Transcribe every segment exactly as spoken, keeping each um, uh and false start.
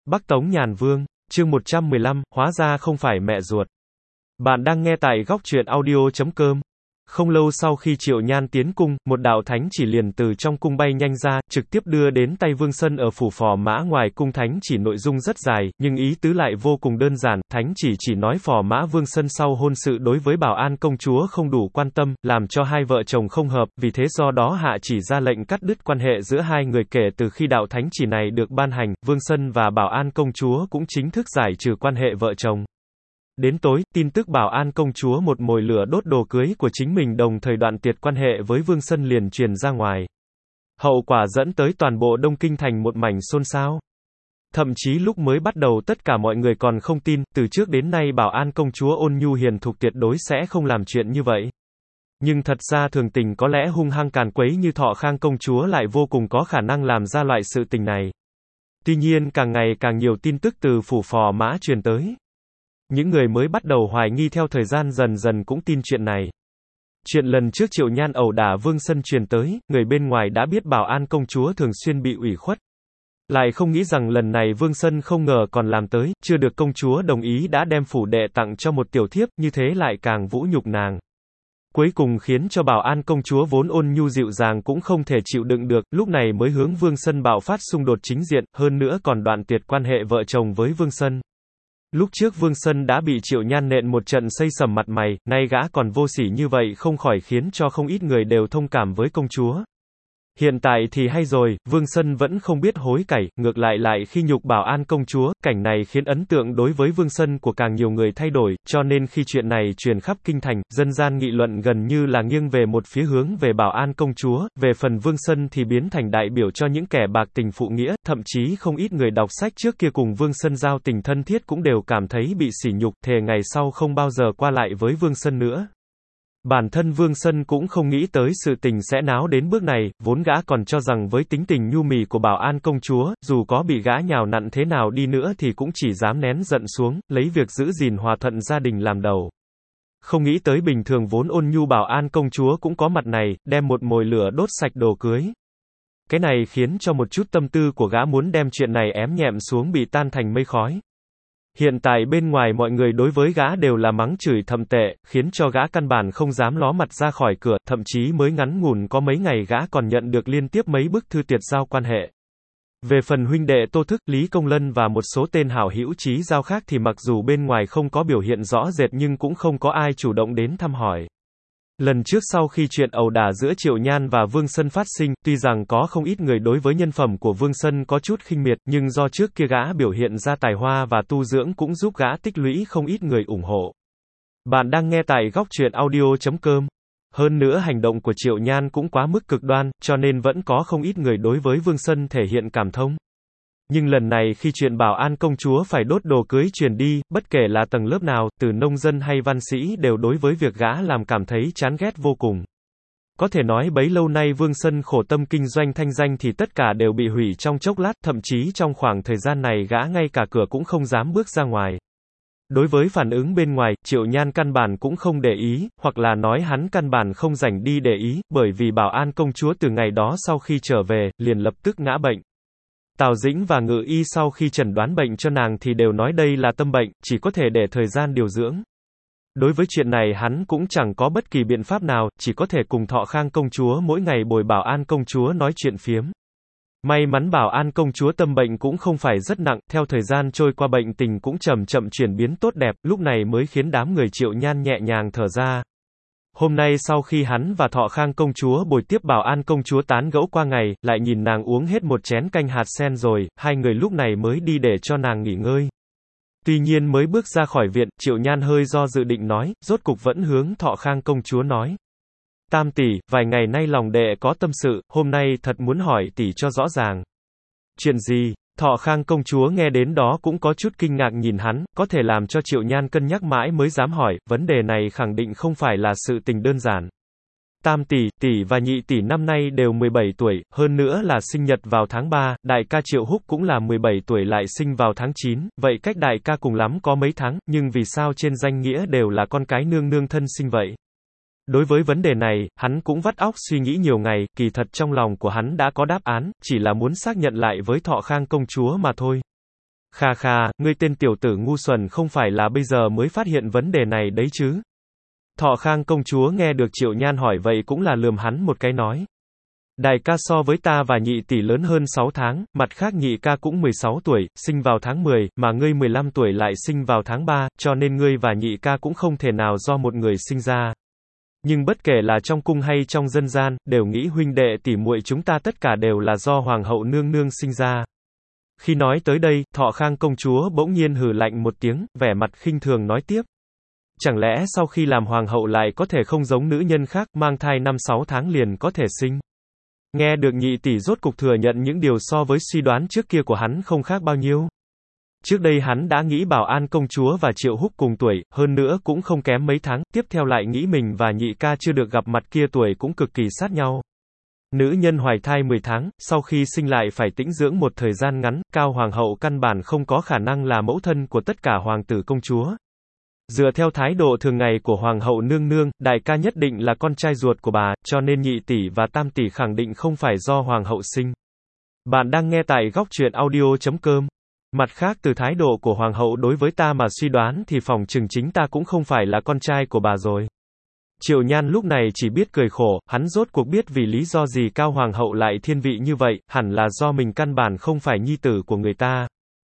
Bắc Tống Nhàn Vương, chương một trăm mười lăm, hóa ra không phải mẹ ruột. Bạn đang nghe tại góc truyện audio chấm com. Không lâu sau khi Triệu Nhan tiến cung, một đạo thánh chỉ liền từ trong cung bay nhanh ra, trực tiếp đưa đến tay Vương Sân ở phủ Phò Mã. Ngoài cung thánh chỉ nội dung rất dài, nhưng ý tứ lại vô cùng đơn giản. Thánh chỉ chỉ nói Phò Mã Vương Sân sau hôn sự đối với Bảo An công chúa không đủ quan tâm, làm cho hai vợ chồng không hợp, vì thế do đó hạ chỉ ra lệnh cắt đứt quan hệ giữa hai người. Kể từ khi đạo thánh chỉ này được ban hành, Vương Sân và Bảo An công chúa cũng chính thức giải trừ quan hệ vợ chồng. Đến tối, tin tức Bảo An công chúa một mồi lửa đốt đồ cưới của chính mình đồng thời đoạn tuyệt quan hệ với Vương Sân liền truyền ra ngoài. Hậu quả dẫn tới toàn bộ Đông Kinh thành một mảnh xôn xao. Thậm chí lúc mới bắt đầu tất cả mọi người còn không tin, từ trước đến nay Bảo An công chúa ôn nhu hiền thục tuyệt đối sẽ không làm chuyện như vậy. Nhưng thật ra thường tình có lẽ hung hăng càn quấy như Thọ Khang công chúa lại vô cùng có khả năng làm ra loại sự tình này. Tuy nhiên càng ngày càng nhiều tin tức từ phủ Phò Mã truyền tới. Những người mới bắt đầu hoài nghi theo thời gian dần dần cũng tin chuyện này. Chuyện lần trước Triệu Nhan ẩu đả Vương Sân truyền tới, người bên ngoài đã biết Bảo An công chúa thường xuyên bị ủy khuất. Lại không nghĩ rằng lần này Vương Sân không ngờ còn làm tới, chưa được công chúa đồng ý đã đem phủ đệ tặng cho một tiểu thiếp, như thế lại càng vũ nhục nàng. Cuối cùng khiến cho Bảo An công chúa vốn ôn nhu dịu dàng cũng không thể chịu đựng được, lúc này mới hướng Vương Sân bạo phát xung đột chính diện, hơn nữa còn đoạn tuyệt quan hệ vợ chồng với Vương Sân. Lúc trước Vương Sân đã bị Triệu Nhan nện một trận xây sầm mặt mày, nay gã còn vô sỉ như vậy không khỏi khiến cho không ít người đều thông cảm với công chúa. Hiện tại thì hay rồi, Vương Sân vẫn không biết hối cải, ngược lại lại khi nhục Bảo An công chúa, cảnh này khiến ấn tượng đối với Vương Sân của càng nhiều người thay đổi, cho nên khi chuyện này truyền khắp kinh thành, dân gian nghị luận gần như là nghiêng về một phía hướng về Bảo An công chúa, về phần Vương Sân thì biến thành đại biểu cho những kẻ bạc tình phụ nghĩa, thậm chí không ít người đọc sách trước kia cùng Vương Sân giao tình thân thiết cũng đều cảm thấy bị sỉ nhục, thề ngày sau không bao giờ qua lại với Vương Sân nữa. Bản thân Vương Sân cũng không nghĩ tới sự tình sẽ náo đến bước này, vốn gã còn cho rằng với tính tình nhu mì của Bảo An công chúa, dù có bị gã nhào nặn thế nào đi nữa thì cũng chỉ dám nén giận xuống, lấy việc giữ gìn hòa thuận gia đình làm đầu. Không nghĩ tới bình thường vốn ôn nhu Bảo An công chúa cũng có mặt này, đem một mồi lửa đốt sạch đồ cưới. Cái này khiến cho một chút tâm tư của gã muốn đem chuyện này ém nhẹm xuống bị tan thành mây khói. Hiện tại bên ngoài mọi người đối với gã đều là mắng chửi thậm tệ, khiến cho gã căn bản không dám ló mặt ra khỏi cửa, thậm chí mới ngắn ngủn có mấy ngày gã còn nhận được liên tiếp mấy bức thư tuyệt giao quan hệ. Về phần huynh đệ Tô Thức, Lý Công Lân và một số tên hảo hữu chí giao khác thì mặc dù bên ngoài không có biểu hiện rõ rệt nhưng cũng không có ai chủ động đến thăm hỏi. Lần trước sau khi chuyện ẩu đả giữa Triệu Nhan và Vương Sân phát sinh, tuy rằng có không ít người đối với nhân phẩm của Vương Sân có chút khinh miệt, nhưng do trước kia gã biểu hiện ra tài hoa và tu dưỡng cũng giúp gã tích lũy không ít người ủng hộ. Bạn đang nghe tại góc truyện audio chấm com. Hơn nữa hành động của Triệu Nhan cũng quá mức cực đoan, cho nên vẫn có không ít người đối với Vương Sân thể hiện cảm thông. Nhưng lần này khi chuyện Bảo An công chúa phải đốt đồ cưới truyền đi, bất kể là tầng lớp nào, từ nông dân hay văn sĩ đều đối với việc gã làm cảm thấy chán ghét vô cùng. Có thể nói bấy lâu nay Vương Sân khổ tâm kinh doanh thanh danh thì tất cả đều bị hủy trong chốc lát, thậm chí trong khoảng thời gian này gã ngay cả cửa cũng không dám bước ra ngoài. Đối với phản ứng bên ngoài, Triệu Nhan căn bản cũng không để ý, hoặc là nói hắn căn bản không rảnh đi để ý, bởi vì Bảo An công chúa từ ngày đó sau khi trở về, liền lập tức ngã bệnh. Tào Dĩnh và Ngự Y sau khi chẩn đoán bệnh cho nàng thì đều nói đây là tâm bệnh, chỉ có thể để thời gian điều dưỡng. Đối với chuyện này hắn cũng chẳng có bất kỳ biện pháp nào, chỉ có thể cùng Thọ Khang công chúa mỗi ngày bồi Bảo An công chúa nói chuyện phiếm. May mắn Bảo An công chúa tâm bệnh cũng không phải rất nặng, theo thời gian trôi qua bệnh tình cũng chậm chậm chuyển biến tốt đẹp, lúc này mới khiến đám người Triệu Nhan nhẹ nhàng thở ra. Hôm nay sau khi hắn và Thọ Khang công chúa bồi tiếp Bảo An công chúa tán gẫu qua ngày, lại nhìn nàng uống hết một chén canh hạt sen rồi, hai người lúc này mới đi để cho nàng nghỉ ngơi. Tuy nhiên mới bước ra khỏi viện, Triệu Nhan hơi do dự định nói, rốt cục vẫn hướng Thọ Khang công chúa nói. Tam tỷ, vài ngày nay lòng đệ có tâm sự, hôm nay thật muốn hỏi tỷ cho rõ ràng. Chuyện gì? Thọ Khang công chúa nghe đến đó cũng có chút kinh ngạc nhìn hắn, có thể làm cho Triệu Nhan cân nhắc mãi mới dám hỏi, vấn đề này khẳng định không phải là sự tình đơn giản. Tam tỷ, tỷ và nhị tỷ năm nay đều mười bảy tuổi, hơn nữa là sinh nhật vào tháng ba, đại ca Triệu Húc cũng là mười bảy tuổi lại sinh vào tháng chín, vậy cách đại ca cùng lắm có mấy tháng, nhưng vì sao trên danh nghĩa đều là con cái nương nương thân sinh vậy? Đối với vấn đề này, hắn cũng vắt óc suy nghĩ nhiều ngày, kỳ thật trong lòng của hắn đã có đáp án, chỉ là muốn xác nhận lại với Thọ Khang công chúa mà thôi. Kha kha, ngươi tên tiểu tử ngu xuẩn không phải là bây giờ mới phát hiện vấn đề này đấy chứ. Thọ Khang công chúa nghe được Triệu Nhan hỏi vậy cũng là lườm hắn một cái nói. Đại ca so với ta và nhị tỷ lớn hơn sáu tháng, mặt khác nhị ca cũng mười sáu tuổi, sinh vào tháng mười, mà ngươi mười lăm tuổi lại sinh vào tháng ba, cho nên ngươi và nhị ca cũng không thể nào do một người sinh ra. Nhưng bất kể là trong cung hay trong dân gian, đều nghĩ huynh đệ tỷ muội chúng ta tất cả đều là do hoàng hậu nương nương sinh ra. Khi nói tới đây, Thọ Khang công chúa bỗng nhiên hừ lạnh một tiếng, vẻ mặt khinh thường nói tiếp. Chẳng lẽ sau khi làm hoàng hậu lại có thể không giống nữ nhân khác, mang thai năm sáu tháng liền có thể sinh? Nghe được nhị tỷ rốt cục thừa nhận những điều so với suy đoán trước kia của hắn không khác bao nhiêu. Trước đây hắn đã nghĩ Bảo An công chúa và Triệu Húc cùng tuổi, hơn nữa cũng không kém mấy tháng, tiếp theo lại nghĩ mình và nhị ca chưa được gặp mặt kia tuổi cũng cực kỳ sát nhau. Nữ nhân hoài thai mười tháng, sau khi sinh lại phải tĩnh dưỡng một thời gian ngắn, Cao Hoàng hậu căn bản không có khả năng là mẫu thân của tất cả hoàng tử công chúa. Dựa theo thái độ thường ngày của Hoàng hậu nương nương, đại ca nhất định là con trai ruột của bà, cho nên nhị tỷ và tam tỷ khẳng định không phải do Hoàng hậu sinh. Bạn đang nghe tại góc truyện audio chấm com. Mặt khác từ thái độ của Hoàng hậu đối với ta mà suy đoán thì phỏng chừng chính ta cũng không phải là con trai của bà rồi. Triệu Nhan lúc này chỉ biết cười khổ, hắn rốt cuộc biết vì lý do gì Cao Hoàng hậu lại thiên vị như vậy, hẳn là do mình căn bản không phải nhi tử của người ta.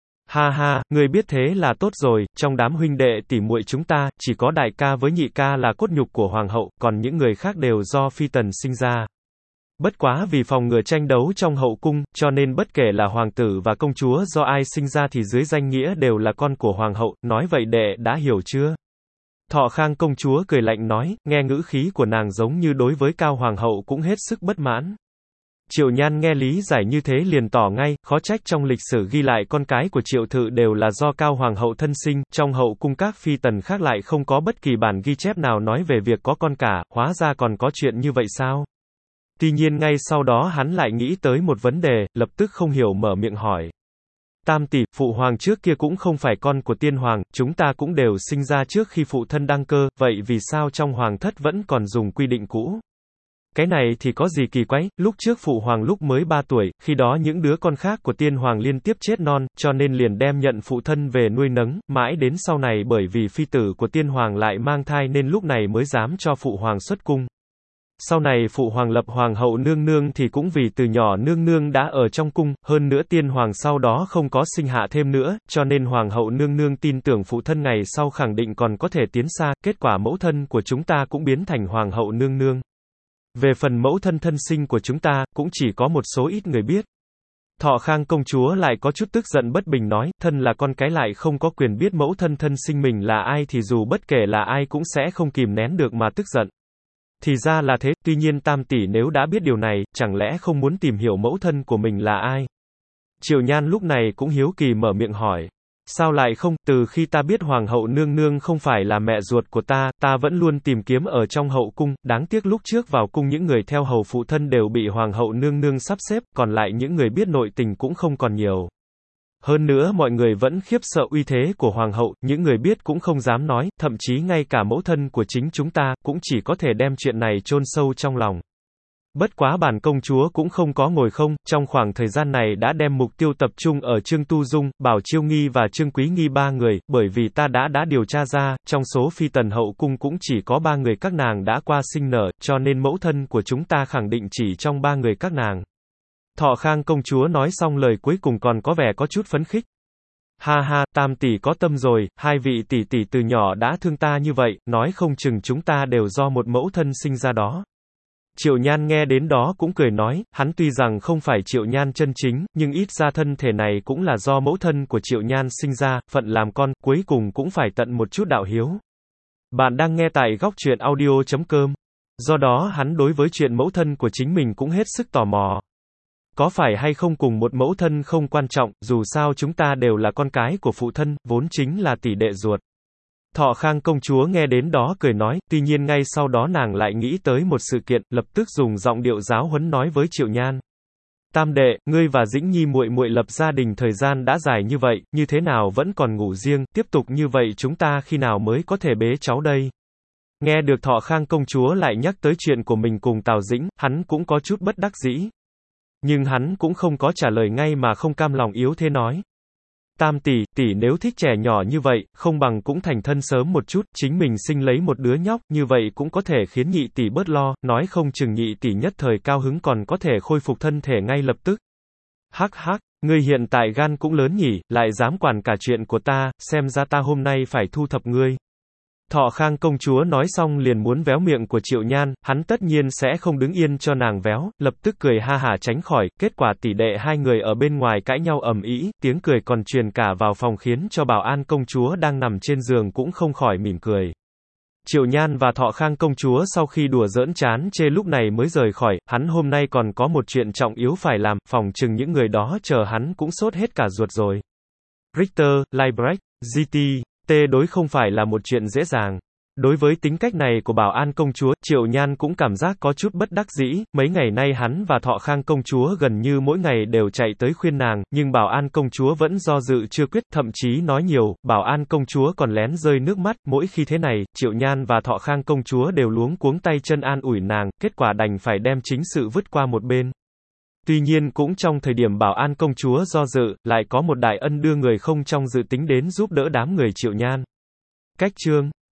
Ha ha, người biết thế là tốt rồi, trong đám huynh đệ tỷ muội chúng ta, chỉ có đại ca với nhị ca là cốt nhục của hoàng hậu, còn những người khác đều do phi tần sinh ra. Bất quá vì phòng ngừa tranh đấu trong hậu cung, cho nên bất kể là hoàng tử và công chúa do ai sinh ra thì dưới danh nghĩa đều là con của hoàng hậu, nói vậy đệ đã hiểu chưa? Thọ Khang công chúa cười lạnh nói, nghe ngữ khí của nàng giống như đối với Cao Hoàng hậu cũng hết sức bất mãn. Triệu Nhan nghe lý giải như thế liền tỏ ngay, khó trách trong lịch sử ghi lại con cái của Triệu Thự đều là do Cao Hoàng hậu thân sinh, trong hậu cung các phi tần khác lại không có bất kỳ bản ghi chép nào nói về việc có con cả, hóa ra còn có chuyện như vậy sao? Tuy nhiên ngay sau đó hắn lại nghĩ tới một vấn đề, lập tức không hiểu mở miệng hỏi. Tam tỷ, phụ hoàng trước kia cũng không phải con của tiên hoàng, chúng ta cũng đều sinh ra trước khi phụ thân đăng cơ, vậy vì sao trong hoàng thất vẫn còn dùng quy định cũ? Cái này thì có gì kỳ quái, lúc trước phụ hoàng lúc mới ba tuổi, khi đó những đứa con khác của tiên hoàng liên tiếp chết non, cho nên liền đem nhận phụ thân về nuôi nấng, mãi đến sau này bởi vì phi tử của tiên hoàng lại mang thai nên lúc này mới dám cho phụ hoàng xuất cung. Sau này phụ hoàng lập hoàng hậu nương nương thì cũng vì từ nhỏ nương nương đã ở trong cung, hơn nữa tiên hoàng sau đó không có sinh hạ thêm nữa, cho nên hoàng hậu nương nương tin tưởng phụ thân ngày sau khẳng định còn có thể tiến xa, kết quả mẫu thân của chúng ta cũng biến thành hoàng hậu nương nương. Về phần mẫu thân thân sinh của chúng ta, cũng chỉ có một số ít người biết. Thọ Khang công chúa lại có chút tức giận bất bình nói, thân là con cái lại không có quyền biết mẫu thân thân sinh mình là ai thì dù bất kể là ai cũng sẽ không kìm nén được mà tức giận. Thì ra là thế, tuy nhiên tam tỷ nếu đã biết điều này, chẳng lẽ không muốn tìm hiểu mẫu thân của mình là ai? Triệu Nhan lúc này cũng hiếu kỳ mở miệng hỏi. Sao lại không, từ khi ta biết hoàng hậu nương nương không phải là mẹ ruột của ta, ta vẫn luôn tìm kiếm ở trong hậu cung, đáng tiếc lúc trước vào cung những người theo hầu phụ thân đều bị hoàng hậu nương nương sắp xếp, còn lại những người biết nội tình cũng không còn nhiều. Hơn nữa mọi người vẫn khiếp sợ uy thế của hoàng hậu, những người biết cũng không dám nói, thậm chí ngay cả mẫu thân của chính chúng ta, cũng chỉ có thể đem chuyện này chôn sâu trong lòng. Bất quá bản công chúa cũng không có ngồi không, trong khoảng thời gian này đã đem mục tiêu tập trung ở Trương Tu Dung, Bảo Chiêu Nghi và Trương Quý Nghi ba người, bởi vì ta đã đã điều tra ra, trong số phi tần hậu cung cũng chỉ có ba người các nàng đã qua sinh nở, cho nên mẫu thân của chúng ta khẳng định chỉ trong ba người các nàng. Thọ Khang công chúa nói xong lời cuối cùng còn có vẻ có chút phấn khích. Ha ha, tam tỷ có tâm rồi, hai vị tỷ tỷ từ nhỏ đã thương ta như vậy, nói không chừng chúng ta đều do một mẫu thân sinh ra đó. Triệu Nhan nghe đến đó cũng cười nói, hắn tuy rằng không phải Triệu Nhan chân chính, nhưng ít ra thân thể này cũng là do mẫu thân của Triệu Nhan sinh ra, phận làm con, cuối cùng cũng phải tận một chút đạo hiếu. Bạn đang nghe tại góc truyện audio chấm com. Do đó hắn đối với chuyện mẫu thân của chính mình cũng hết sức tò mò. Có phải hay không cùng một mẫu thân không quan trọng, dù sao chúng ta đều là con cái của phụ thân, vốn chính là tỷ đệ ruột. Thọ Khang công chúa nghe đến đó cười nói, tuy nhiên ngay sau đó nàng lại nghĩ tới một sự kiện, lập tức dùng giọng điệu giáo huấn nói với Triệu Nhan. Tam đệ, ngươi và Dĩnh Nhi muội muội lập gia đình thời gian đã dài như vậy, như thế nào vẫn còn ngủ riêng, tiếp tục như vậy chúng ta khi nào mới có thể bế cháu đây? Nghe được Thọ Khang công chúa lại nhắc tới chuyện của mình cùng Tào Dĩnh, hắn cũng có chút bất đắc dĩ. Nhưng hắn cũng không có trả lời ngay mà không cam lòng yếu thế nói. Tam tỷ, tỷ nếu thích trẻ nhỏ như vậy, không bằng cũng thành thân sớm một chút, chính mình sinh lấy một đứa nhóc, như vậy cũng có thể khiến nhị tỷ bớt lo, nói không chừng nhị tỷ nhất thời cao hứng còn có thể khôi phục thân thể ngay lập tức. Hắc hắc, ngươi hiện tại gan cũng lớn nhỉ, lại dám quản cả chuyện của ta, xem ra ta hôm nay phải thu thập ngươi. Thọ Khang công chúa nói xong liền muốn véo miệng của Triệu Nhan, hắn tất nhiên sẽ không đứng yên cho nàng véo, lập tức cười ha hả tránh khỏi, kết quả tỷ đệ hai người ở bên ngoài cãi nhau ầm ĩ, tiếng cười còn truyền cả vào phòng khiến cho Bảo An công chúa đang nằm trên giường cũng không khỏi mỉm cười. Triệu Nhan và Thọ Khang công chúa sau khi đùa giỡn chán chê lúc này mới rời khỏi, hắn hôm nay còn có một chuyện trọng yếu phải làm, phòng chừng những người đó chờ hắn cũng sốt hết cả ruột rồi. Richter, Liebrecht, giê tê, T đối không phải là một chuyện dễ dàng. Đối với tính cách này của Bảo An công chúa, Triệu Nhan cũng cảm giác có chút bất đắc dĩ, mấy ngày nay hắn và Thọ Khang công chúa gần như mỗi ngày đều chạy tới khuyên nàng, nhưng Bảo An công chúa vẫn do dự chưa quyết, thậm chí nói nhiều, Bảo An công chúa còn lén rơi nước mắt, mỗi khi thế này, Triệu Nhan và Thọ Khang công chúa đều luống cuống tay chân an ủi nàng, kết quả đành phải đem chính sự vứt qua một bên. Tuy nhiên cũng trong thời điểm Bảo An công chúa do dự, lại có một đại ân đưa người không trong dự tính đến giúp đỡ đám người Triệu Nhan. Cách chương